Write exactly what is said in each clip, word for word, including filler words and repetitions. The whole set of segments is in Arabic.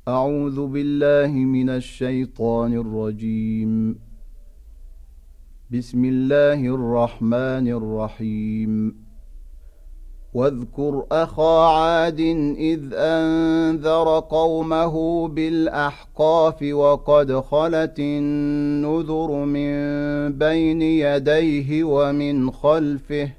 أعوذ بالله من الشيطان الرجيم. بسم الله الرحمن الرحيم. واذكر أخا عاد إذ أنذر قومه بالأحقاف وقد خلت النذر من بين يديه ومن خلفه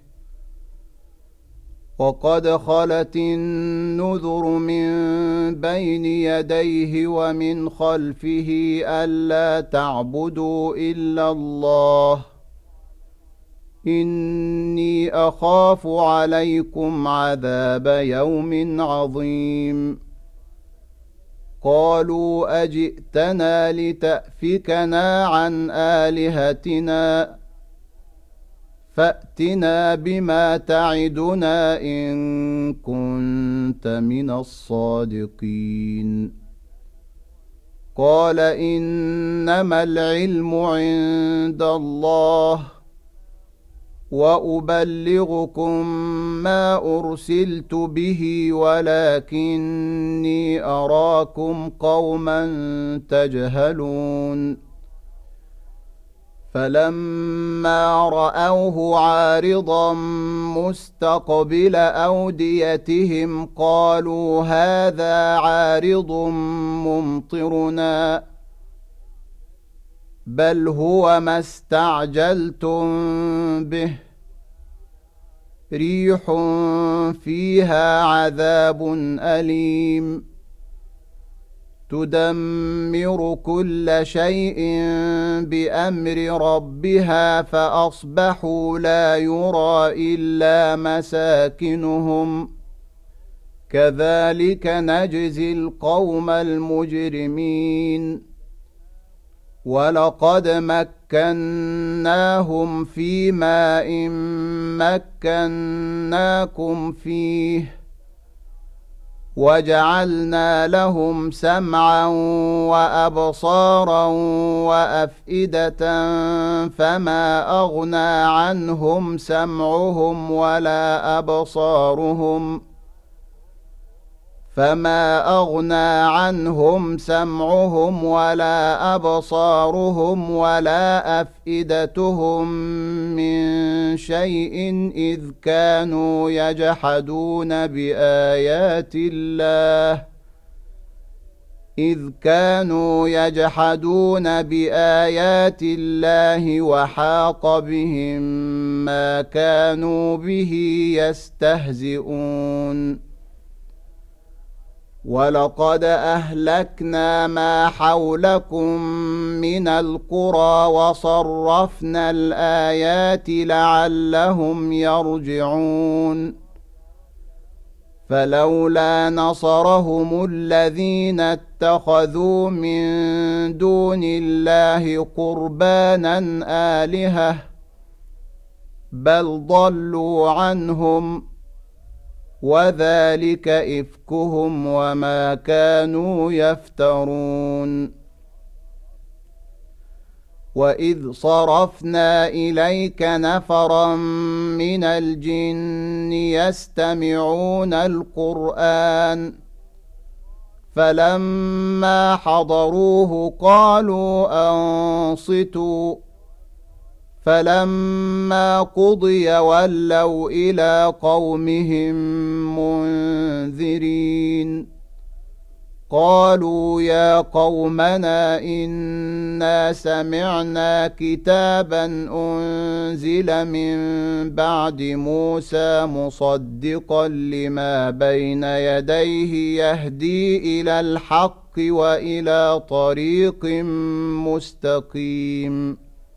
وقد خلت النذر من بين يديه ومن خلفه ألا تعبدوا إلا الله إني أخاف عليكم عذاب يوم عظيم. قالوا أجئتنا لتأفكنا عن آلهتنا فأتنا بما تعدنا إن كنت من الصادقين. قال إنما العلم عند الله وأبلغكم ما أرسلت به ولكني أراكم قوما تجهلون. فلما رأوه عارضا مستقبل أوديتهم قالوا هذا عارض ممطرنا بل هو ما استعجلتم به ريح فيها عذاب أليم تدمر كل شيء بأمر ربها فأصبحوا لا يرى إلا مساكنهم كذلك نجزي القوم المجرمين. ولقد مكناهم في ماء مكناكم فيه وجعلنا لهم سمعا وأبصارا وأفئدة فما أغنى عنهم سمعهم ولا أبصارهم فما أغنى عنهم سمعهم ولا أبصارهم ولا أفئدتهم من شيء إذ كانوا يجحدون بآيات الله إذ كانوا يجحدون بآيات الله وحاق بهم ما كانوا به يستهزئون. ولقد أهلكنا ما حولكم من القرى وصرفنا الآيات لعلهم يرجعون. فلولا نصرهم الذين اتخذوا من دون الله قربانا آلهة بل ضلوا عنهم وذلك إفكهم وما كانوا يفترون. وإذ صرفنا إليك نفرا من الجن يستمعون القرآن فلما حضروه قالوا أنصتوا فلما قضي ولوا إلى قومهم منذرين. قالوا يا قومنا إنا سمعنا كتابا أنزل من بعد موسى مصدقا لما بين يديه يهدي إلى الحق وإلى طريق مستقيم.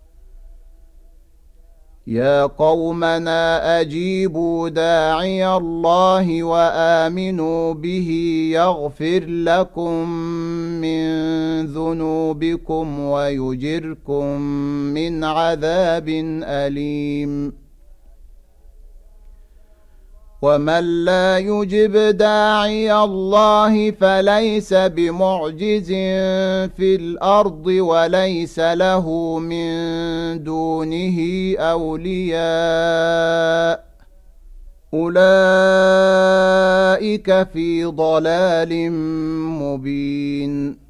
يا قومنا أجيبوا داعي الله وآمنوا به يغفر لكم من ذنوبكم ويجركم من عذاب أليم. ومن لا يجب داعي الله فليس بمعجز في الأرض وليس له من دونه أولياء أولئك في ضلال مبين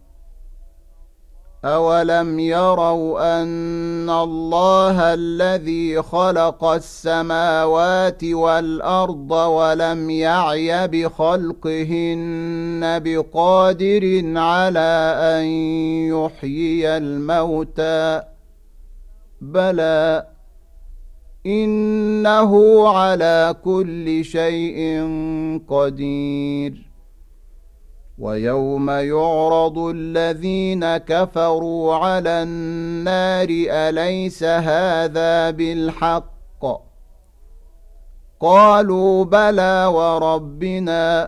أولم يروا أن الله الذي خلق السماوات والأرض ولم يعي بخلقهن بقادر على أن يحيي الموتى بلى إنه على كل شيء قدير ويوم يعرض الذين كفروا على النار أليس هذا بالحق قالوا بلى وربنا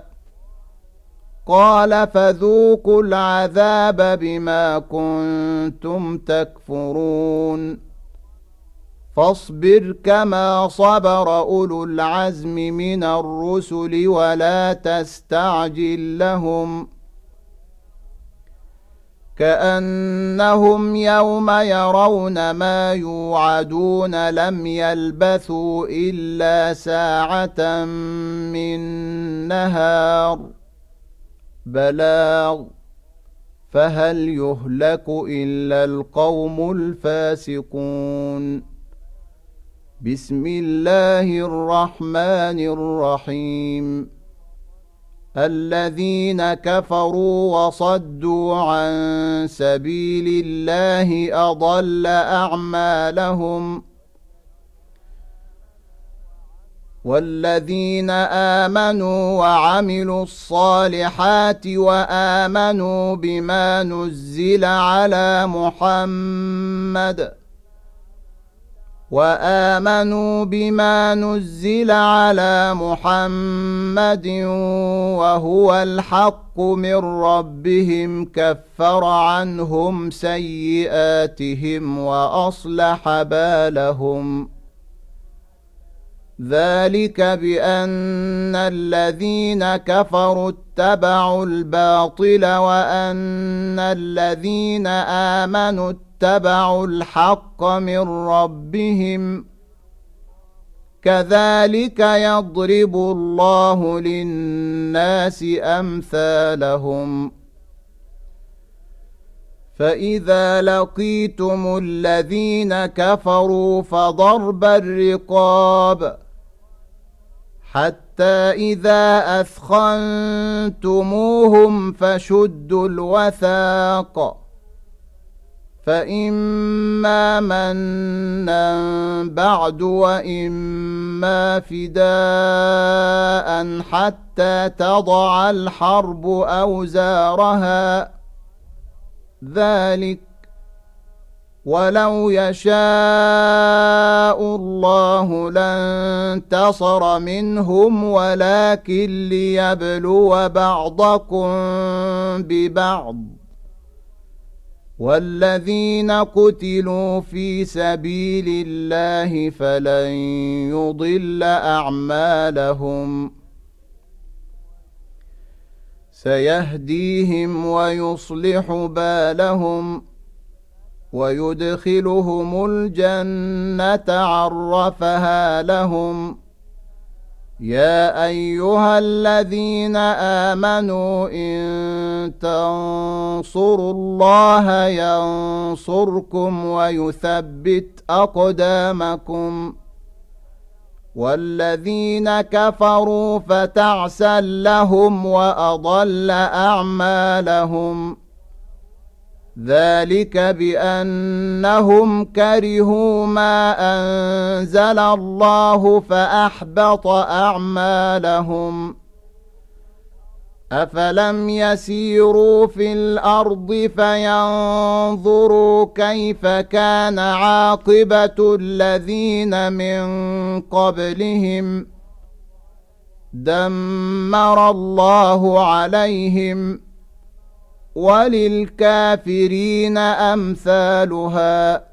قال فذوقوا العذاب بما كنتم تكفرون فاصبر كما صبر أولو العزم من الرسل ولا تستعجل لهم كأنهم يوم يرون ما يوعدون لم يلبثوا إلا ساعة من نهار بلاغ فهل يهلك إلا القوم الفاسقون بسم الله الرحمن الرحيم الذين كفروا وصدوا عن سبيل الله أضل أعمالهم والذين آمنوا وعملوا الصالحات وآمنوا بما نزل على محمد وآمنوا بما نزل على محمد وهو الحق من ربهم كفر عنهم سيئاتهم وأصلح بالهم ذلك بأن الذين كفروا اتبعوا الباطل وأن الذين آمنوا اتبعوا الحق من ربهم كذلك يضرب الله للناس أمثالهم فإذا لقيتم الذين كفروا فضرب الرقاب حتى إذا أثخنتموهم فشدوا الوثاق فإما منا بعد وإما فداء حتى تضع الحرب أوزارها ذلك ولو يشاء الله لانتصر منهم ولكن ليبلو بعضكم ببعض والذين قتلوا في سبيل الله فلن يضل أعمالهم سيهديهم ويصلح بالهم ويدخلهم الجنة عرفها لهم يا أيها الذين آمنوا إن تنصروا الله ينصركم ويثبت أقدامكم والذين كفروا فتعسا لهم وأضل أعمالهم ذلك بأنهم كرهوا ما أنزل الله فأحبط أعمالهم أفلم يسيروا في الأرض فينظروا كيف كان عاقبة الذين من قبلهم دمر الله عليهم وللكافرين أمثالها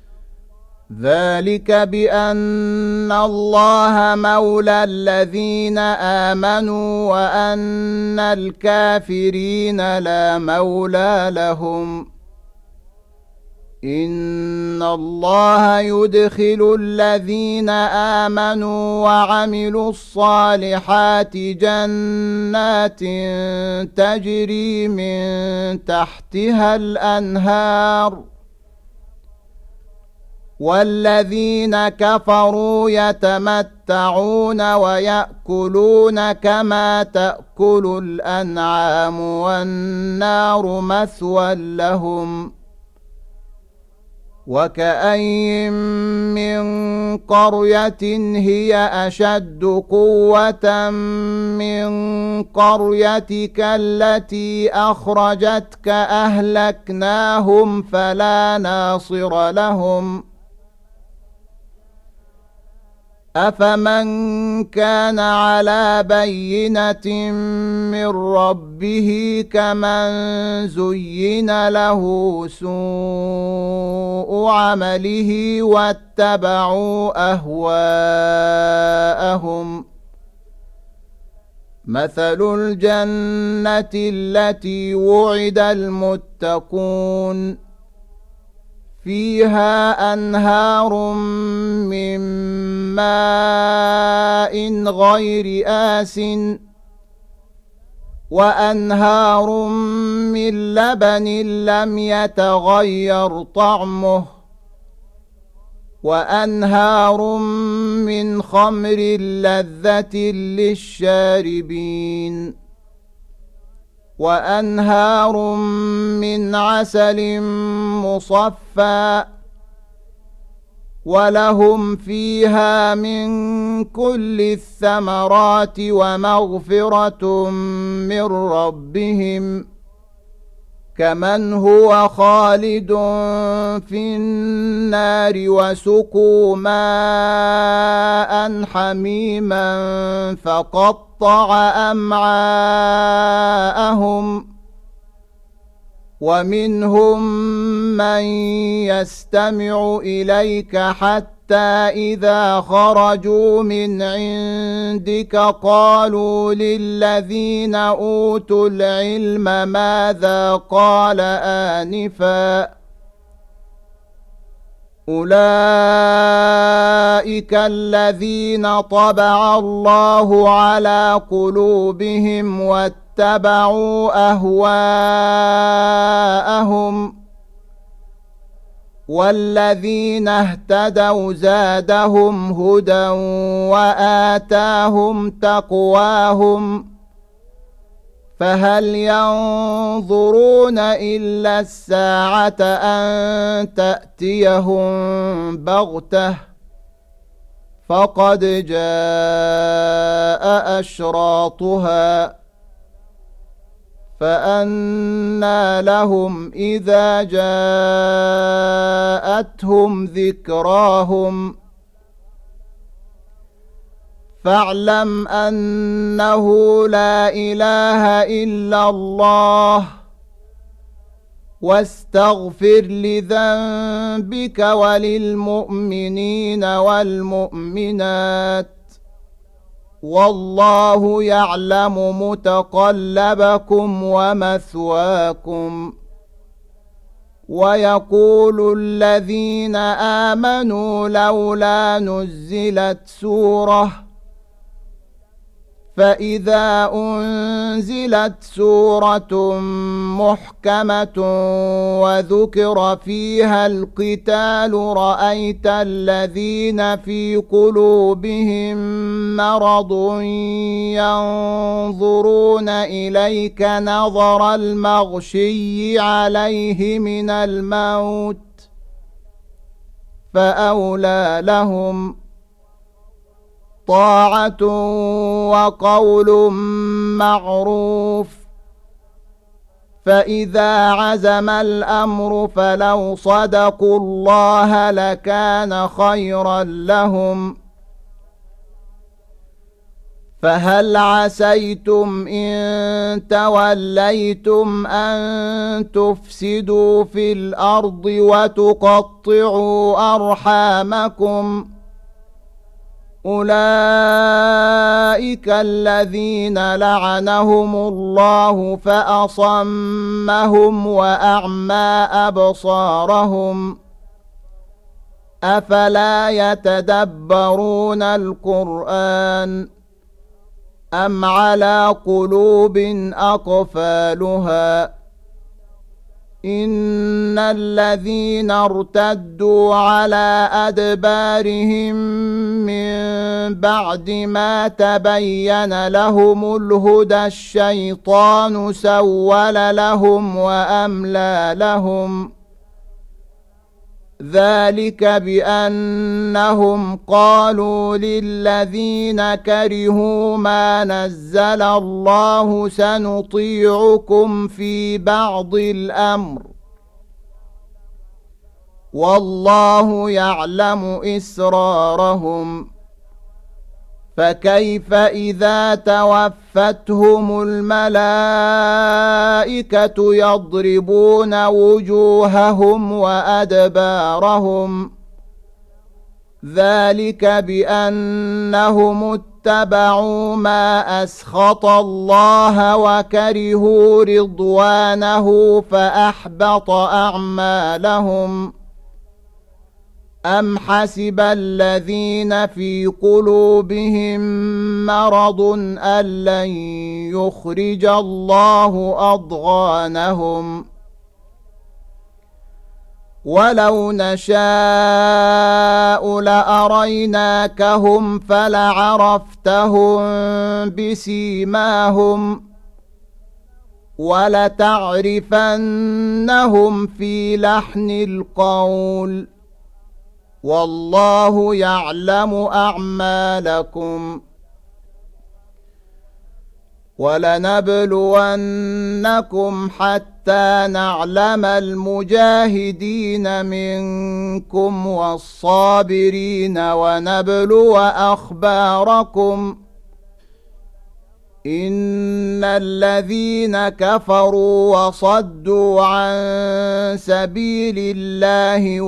ذلك بأن الله مولى الذين آمنوا وأن الكافرين لا مولى لهم إن الله يدخل الذين آمنوا وعملوا الصالحات جنات تجري من تحتها الأنهار والذين كفروا يتمتعون ويأكلون كما تأكل الأنعام والنار مثوى لهم وكأين من قرية هي أشد قوة من قريتك التي أخرجتك أهلكناهم فلا ناصر لهم أفمن كان على بينة من ربه كمن زين له سوء عمله واتبعوا أهواءهم مثل الجنة التي وعد المتقون فيها أنهار من ماء غير آسٍ وأنهار من لبن لم يتغير طعمه وأنهار من خمر لذة للشاربين وأنهار من عسل مصفى ولهم فيها من كل الثمرات ومغفرة من ربهم كمن هو خالد في النار وسقوا ماء حميما فقطع أمعاءهم ومنهم من يستمع إليك حتى إذا خرجوا من عندك قالوا للذين أوتوا العلم ماذا قال آنفا أولئك الذين طبع الله على قلوبهم واتبعوا أهواءهم والذين اهتدوا زادهم هدى وآتاهم تقواهم فهل ينظرون إلا الساعة أن تأتيهم بغتة فقد جاء أشراطها فأنى لهم إذا جاءتهم ذكراهم فاعلم أنه لا إله إلا الله واستغفر لذنبك وللمؤمنين والمؤمنات والله يعلم متقلبكم ومثواكم ويقول الذين آمنوا لولا نزلت سورة فإذا أنزلت سورة محكمة وذكر فيها القتال رأيت الذين في قلوبهم مرض ينظرون إليك نظر المغشي عليه من الموت فأولى لهم طاعة وقول معروف فإذا عزم الأمر فلو صدقوا الله لكان خيرا لهم فهل عسيتم إن توليتم أن تفسدوا في الأرض وتقطعوا أرحامكم أولئك الذين لعنهم الله فأصمهم وأعمى أبصارهم أفلا يتدبرون القرآن أم على قلوب أقفالها إن الذين ارتدوا على أدبارهم من بعد ما تبين لهم الهدى الشيطان سول لهم وأملى لهم ذلك بأنهم قالوا للذين كرهوا ما نزل الله سنطيعكم في بعض الأمر والله يعلم إسرارهم فكيف إذا توفتهم الملائكة يضربون وجوههم وأدبارهم ذلك بأنهم اتبعوا ما أسخط الله وكرهوا رضوانه فأحبط أعمالهم أم حسب الذين في قلوبهم مرض أن لن يخرج الله أضغانهم ولو نشاء لأريناكهم فلعرفتهم بسيماهم ولتعرفنهم في لحن القول والله يعلم أعمالكم ولنبلونكم حتى نعلم المجاهدين منكم والصابرين ونبلو أخباركم إن الذين كفروا وصدوا عن سبيل الله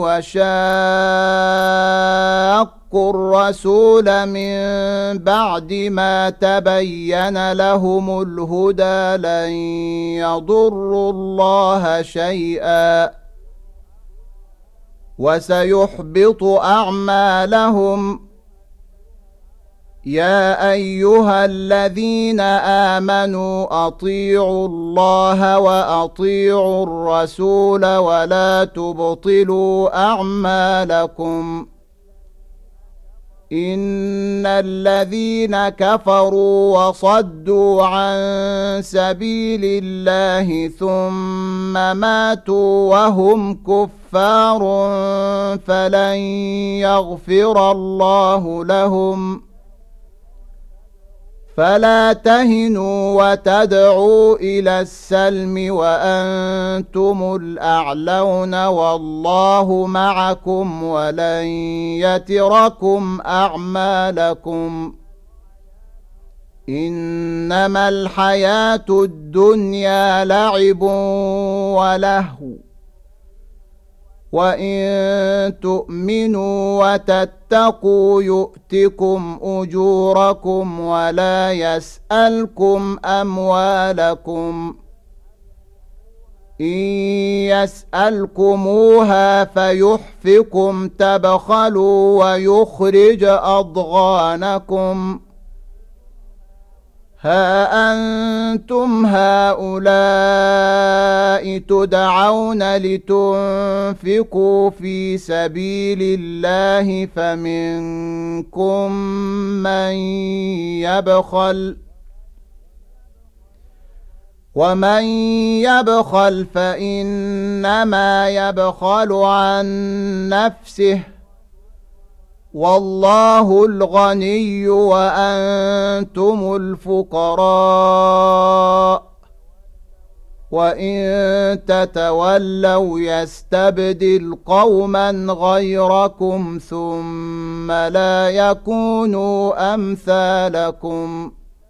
وشاقوا الرسول من بعد ما تبين لهم الهدى لن يضروا الله شيئا وسيحبط أعمالهم يا أيها الذين آمنوا أطيعوا الله وأطيعوا الرسول ولا تبطلوا أعمالكم إن الذين كفروا وصدوا عن سبيل الله ثم ماتوا وهم كفار فلن يغفر الله لهم فلا تهنوا وتدعوا إلى السلم وأنتم الأعلون والله معكم ولن يتركم أعمالكم إنما الحياة الدنيا لعب ولهو وإن تؤمنوا وتتقوا يؤتكم أجوركم ولا يسألكم أموالكم إن يسألكموها فيحفكم تبخلوا ويخرج أضغانكم ها أنتم هؤلاء تدعون لتنفقوا في سبيل الله فمنكم من يبخل ومن يبخل فإنما يبخل عن نفسه والله الغني وأنتم الفقراء وإن تتولوا يستبدل قوما غيركم ثم لا يكونوا أمثالكم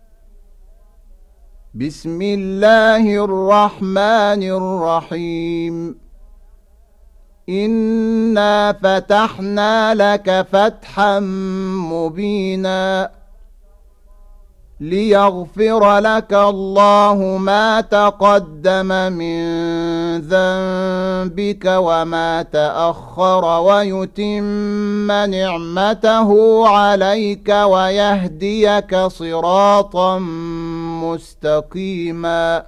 بسم الله الرحمن الرحيم إنا فتحنا لك فتحا مبينا ليغفر لك الله ما تقدم من ذنبك وما تأخر ويتم نعمته عليك ويهديك صراطا مستقيما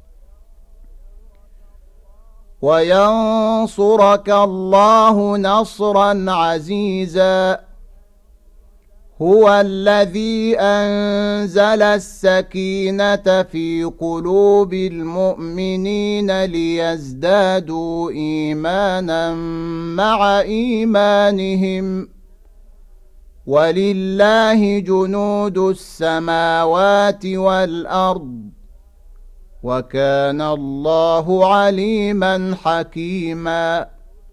وينصرك الله نصرا عزيزا هو الذي أنزل السكينة في قلوب المؤمنين ليزدادوا إيمانا مع إيمانهم ولله جنود السماوات والأرض وكان الله عليما حكيما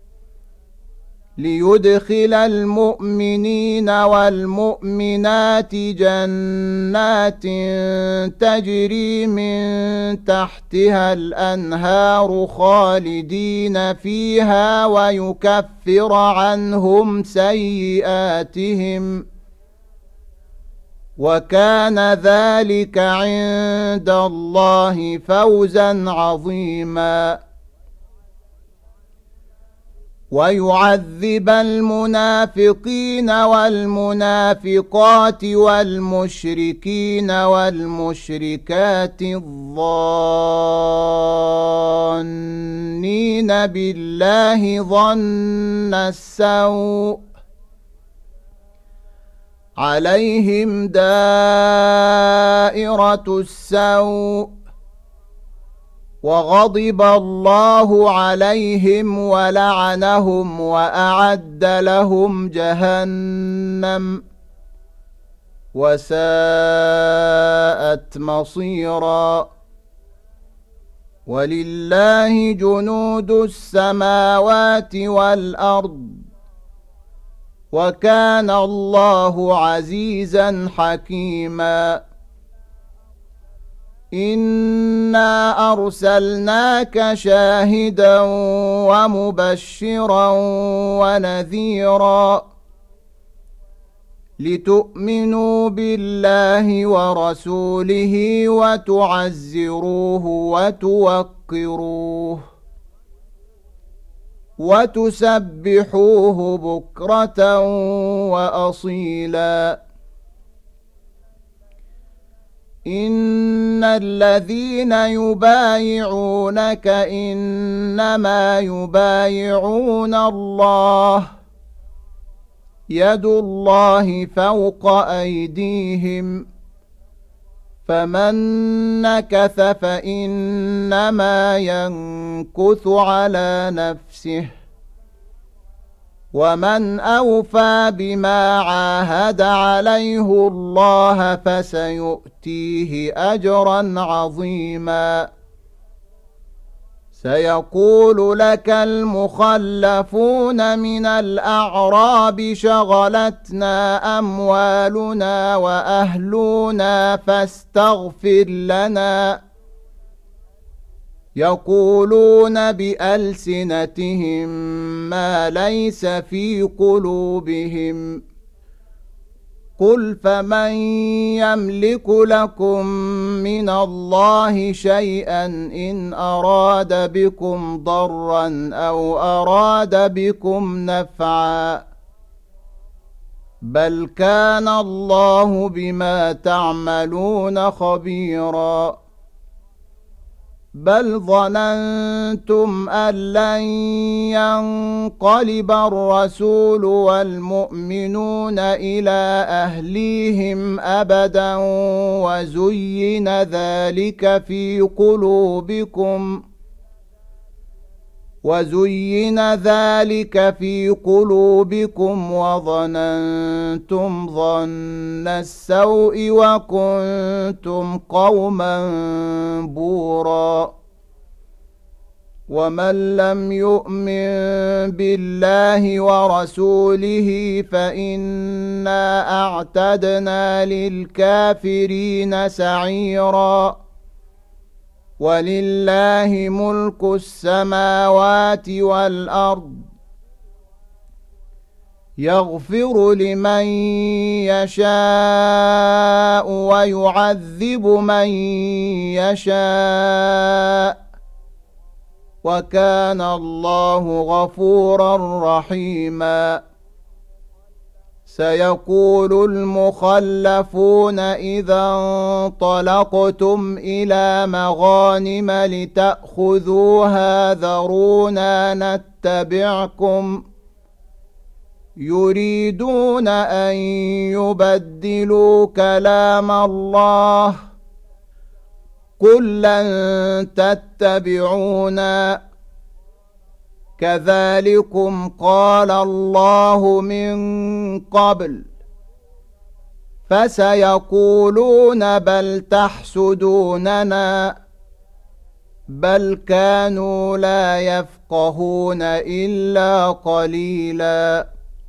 ليدخل المؤمنين والمؤمنات جنات تجري من تحتها الأنهار خالدين فيها ويكفر عنهم سيئاتهم وكان ذلك عند الله فوزا عظيما ويعذب المنافقين والمنافقات والمشركين والمشركات الظانين بالله ظن السوء عليهم دائرة السوء وغضب الله عليهم ولعنهم وأعد لهم جهنم وساءت مصيرا ولله جنود السماوات والأرض وكان الله عزيزا حكيما إنا أرسلناك شاهدا ومبشرا ونذيرا لتؤمنوا بالله ورسوله وتعزروه وتوقروه وتسبحوه بكرة وأصيلا إن الذين يبايعونك إنما يبايعون الله يد الله فوق أيديهم فمن نكث فإنما ينكث على نفسه ومن أوفى بما عاهد عليه الله فسيؤتيه أجرا عظيما سيقول لك المخلفون من الأعراب شغلتنا أموالنا وأهلنا فاستغفر لنا يقولون بألسنتهم ما ليس في قلوبهم قل فمن يملك لكم من الله شيئا إن أراد بكم ضرا أو أراد بكم نفعا بل كان الله بما تعملون خبيرا بل ظننتم أن لن ينقلب الرسول والمؤمنون إلى أهليهم أبدا وزين ذلك في قلوبكم وزين ذلك في قلوبكم وظننتم ظن السوء وكنتم قوما بورا ومن لم يؤمن بالله ورسوله فإنا أعتدنا للكافرين سعيرا ولله ملك السماوات والأرض يغفر لمن يشاء ويعذب من يشاء وكان الله غفورا رحيما سيقول المخلفون إذا انطلقتم إلى مغانم لتأخذوها ذرونا نتبعكم يريدون أن يبدلوا كلام الله قل لن تتبعونا كذلكم قال الله من قبل فسيقولون بل تحسدوننا بل كانوا لا يفقهون إلا قليلا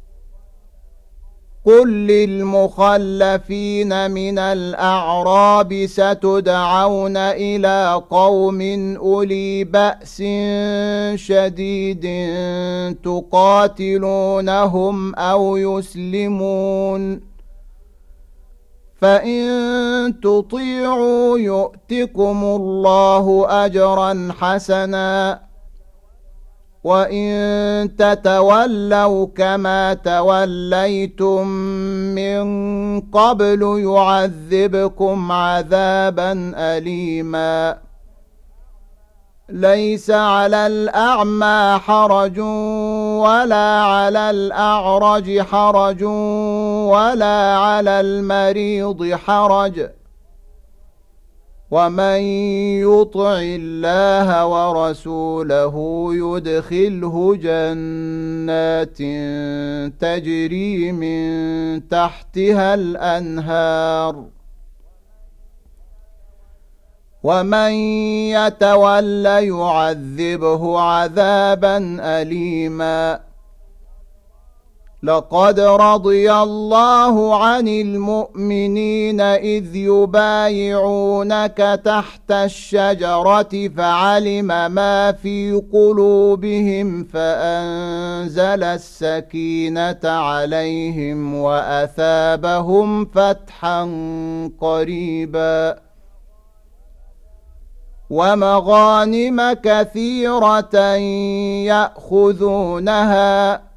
قل للمخلفين من الأعراب ستدعون إلى قوم أولي بأس شديد تقاتلونهم أو يسلمون فإن تطيعوا يؤتكم الله أجرا حسنا وإن تتولوا كما توليتم من قبل يعذبكم عذابا أليما ليس على الأعمى حرج ولا على الأعرج حرج ولا على المريض حرج ومن يطع الله ورسوله يدخله جنات تجري من تحتها الأنهار ومن يتول يعذبه عذابا أليما لقد رضي الله عن المؤمنين إذ يبايعونك تحت الشجرة فعلم ما في قلوبهم فأنزل السكينة عليهم وأثابهم فتحا قريبا ومغانم كثيرة يأخذونها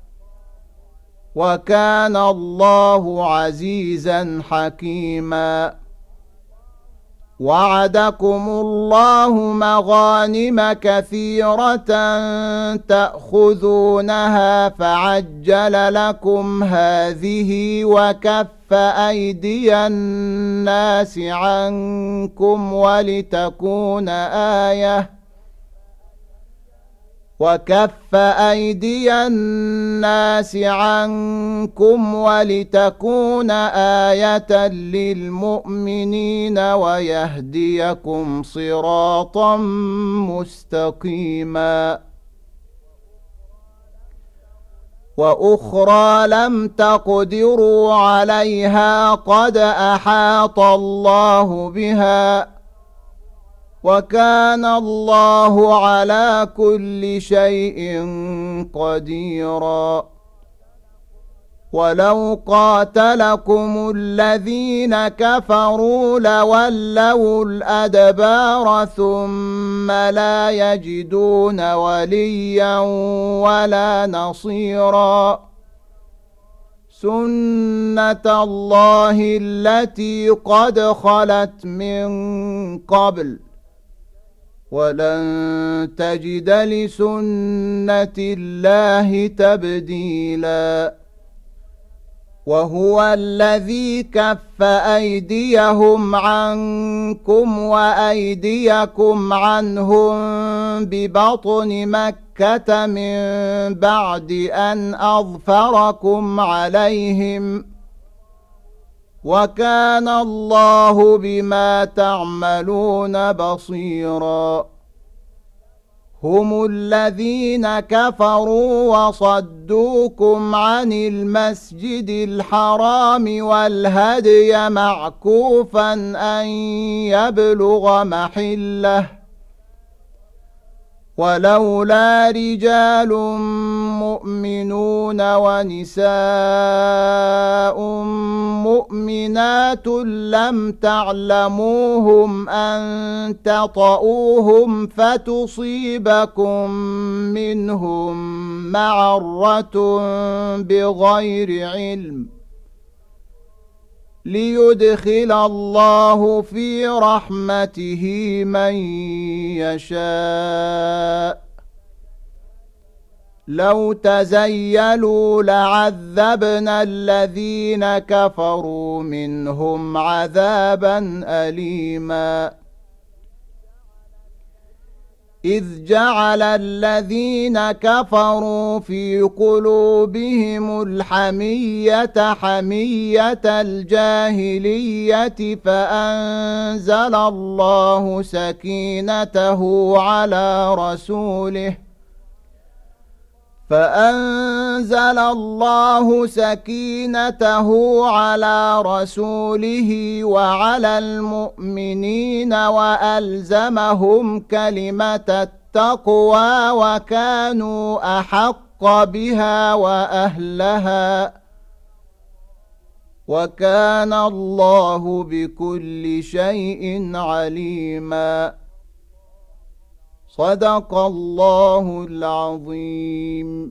وكان الله عزيزا حكيما وعدكم الله مغانم كثيرة تأخذونها فعجل لكم هذه وكف أيدي الناس عنكم ولتكون آية وكف أيدي الناس عنكم ولتكون آية للمؤمنين ويهديكم صراطا مستقيما وأخرى لم تقدروا عليها قد أحاط الله بها وكان الله على كل شيء قديرا ولو قاتلكم الذين كفروا لولوا الأدبار ثم لا يجدون وليا ولا نصيرا سنة الله التي قد خلت من قبل ولن تجد لسنة الله تبديلا وهو الذي كف أيديهم عنكم وأيديكم عنهم ببطن مكة من بعد أن أظفركم عليهم وكان الله بما تعملون بصيرا هم الذين كفروا وصدوكم عن المسجد الحرام والهدي معكوفا أن يبلغ محله ولولا رجال مؤمنون ونساء مؤمنات لم تعلموهم أن تطؤوهم فتصيبكم منهم معرة بغير علم ليدخل الله في رحمته من يشاء لو تزيلوا لعذبنا الذين كفروا منهم عذابا أليما إذ جعل الذين كفروا في قلوبهم الحمية حمية الجاهلية فأنزل الله سكينته على رسوله فأنزل الله سكينته على رسوله وعلى المؤمنين وألزمهم كلمة التقوى وكانوا أحق بها وأهلها وكان الله بكل شيء عليما صدق الله العظيم.